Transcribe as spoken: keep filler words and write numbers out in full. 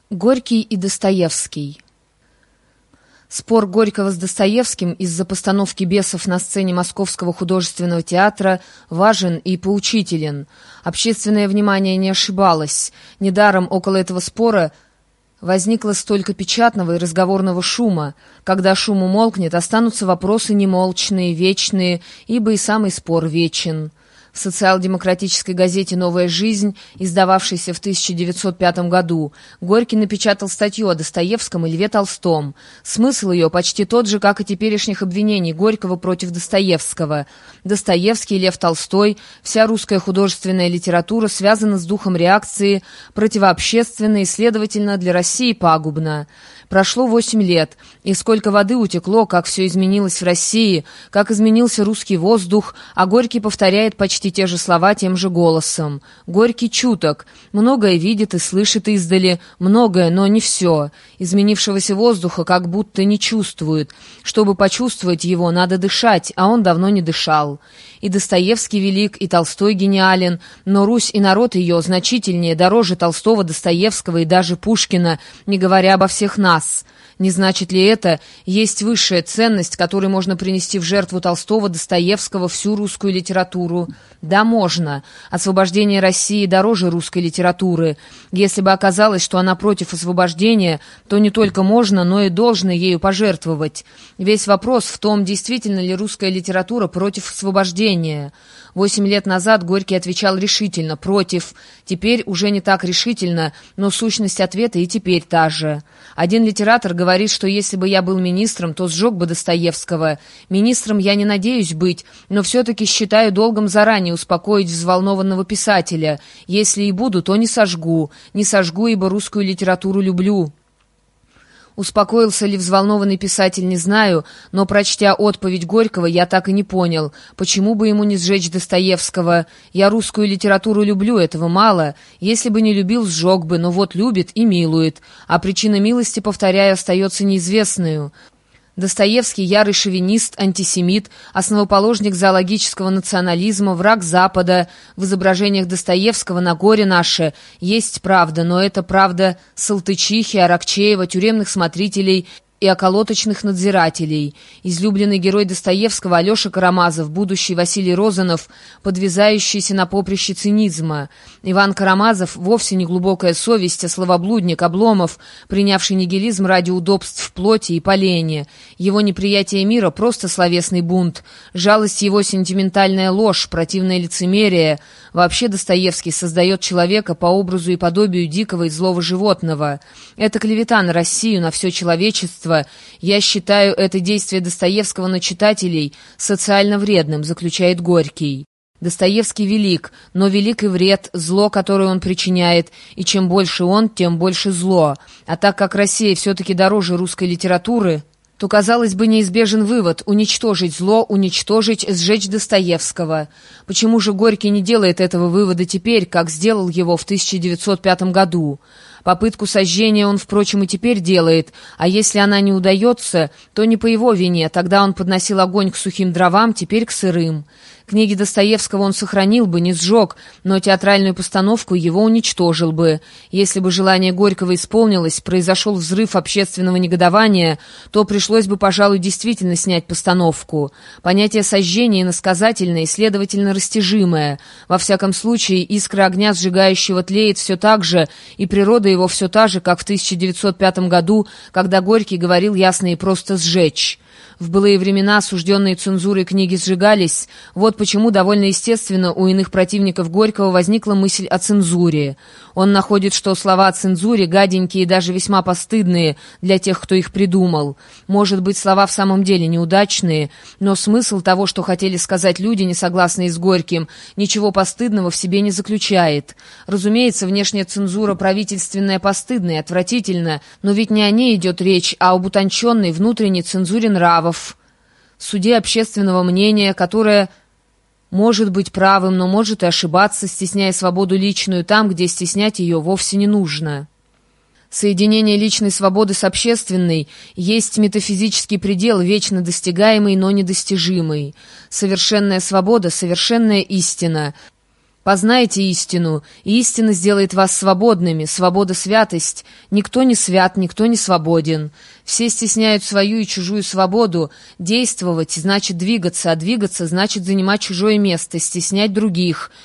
Горький и Достоевский. Спор Горького с Достоевским из-за постановки «Бесов» на сцене Московского художественного театра важен и поучителен. Общественное внимание не ошибалось. Недаром около этого спора возникло столько печатного и разговорного шума. Когда шум умолкнет, останутся вопросы немолчные, вечные, ибо и самый спор вечен. В социал-демократической газете «Новая жизнь», издававшейся в тысяча девятьсот пятом году, Горький напечатал статью о Достоевском и Льве Толстом. Смысл ее почти тот же, как и теперешних обвинений Горького против Достоевского. Достоевский, Лев Толстой, вся русская художественная литература связана с духом реакции, противообщественной и, следовательно, для России пагубна. Прошло восемь лет, и сколько воды утекло, как все изменилось в России, как изменился русский воздух, а Горький повторяет почти те же слова тем же голосом. Горький чуток, многое видит и слышит издали, многое, но не все. Изменившегося воздуха как будто не чувствует. Чтобы почувствовать его, надо дышать, а он давно не дышал. И Достоевский велик, и Толстой гениален, но Русь и народ ее значительнее, дороже Толстого, Достоевского и даже Пушкина, не говоря обо всех нас. Не значит ли это, есть высшая ценность, которой можно принести в жертву Толстого, Достоевского, всю русскую литературу? Да, можно. Освобождение России дороже русской литературы. Если бы оказалось, что она против освобождения, то не только можно, но и должно ею пожертвовать. Весь вопрос в том, действительно ли русская литература против освобождения. Восемь лет назад Горький отвечал решительно, против. Теперь уже не так решительно, но сущность ответа и теперь та же. Один литератор говорит, что если бы я был министром, то сжег бы Достоевского. Министром я не надеюсь быть, но все-таки считаю долгом заранее успокоить взволнованного писателя. Если и буду, то не сожгу. Не сожгу, ибо русскую литературу люблю. Успокоился ли взволнованный писатель, не знаю, но, прочтя отповедь Горького, я так и не понял, почему бы ему не сжечь Достоевского. Я русскую литературу люблю, этого мало. Если бы не любил, сжег бы, но вот любит и милует. А причина милости, повторяю, остается неизвестной. Достоевский — ярый шовинист, антисемит, основоположник зоологического национализма, враг Запада. В изображениях Достоевского на горе наше есть правда, но это правда Салтычихи, Аракчеева, тюремных смотрителей и околоточных надзирателей. Излюбленный герой Достоевского Алеша Карамазов, будущий Василий Розанов, подвязающийся на поприще цинизма. Иван Карамазов вовсе не глубокая совесть, а словоблудник, Обломов, принявший нигилизм ради удобств в плоти и полене. Его неприятие мира — просто словесный бунт. Жалость его — сентиментальная ложь, противное лицемерие. Вообще Достоевский создает человека по образу и подобию дикого и злого животного. Это клевета на Россию, на все человечество. Я считаю это действие Достоевского на читателей социально вредным, заключает Горький. Достоевский велик, но велик и вред, зло, которое он причиняет, и чем больше он, тем больше зло. А так как Россия все-таки дороже русской литературы, то, казалось бы, неизбежен вывод — уничтожить зло, уничтожить, сжечь Достоевского. Почему же Горький не делает этого вывода теперь, как сделал его в тысяча девятьсот пятом году? Попытку сожжения он, впрочем, и теперь делает, а если она не удается, то не по его вине, тогда он подносил огонь к сухим дровам, теперь к сырым. Книги Достоевского он сохранил бы, не сжег, но театральную постановку его уничтожил бы. Если бы желание Горького исполнилось, произошел взрыв общественного негодования, то пришлось бы, пожалуй, действительно снять постановку. Понятие сожжения иносказательное и, следовательно, растяжимое. Во всяком случае, искра огня сжигающего тлеет все так же, и природа его все та же, как в тысяча девятьсот пятом году, когда Горький говорил ясно и просто «сжечь». В былые времена осужденные цензурой книги сжигались. Вот почему довольно естественно у иных противников Горького возникла мысль о цензуре. Он находит, что слова о цензуре гаденькие и даже весьма постыдные для тех, кто их придумал. Может быть, слова в самом деле неудачные, но смысл того, что хотели сказать люди, не согласные с Горьким, ничего постыдного в себе не заключает. Разумеется, внешняя цензура правительственная постыдная и отвратительна, но ведь не о ней идет речь, а об утонченной внутренней цензуре нравов, суде общественного мнения, которое может быть правым, но может и ошибаться, стесняя свободу личную там, где стеснять ее вовсе не нужно. Соединение личной свободы с общественной есть метафизический предел, вечно достигаемый, но недостижимый. Совершенная свобода — совершенная истина. Познайте истину, и истина сделает вас свободными. Свобода — святость. Никто не свят, никто не свободен. Все стесняют свою и чужую свободу. Действовать значит двигаться, а двигаться значит занимать чужое место, стеснять других.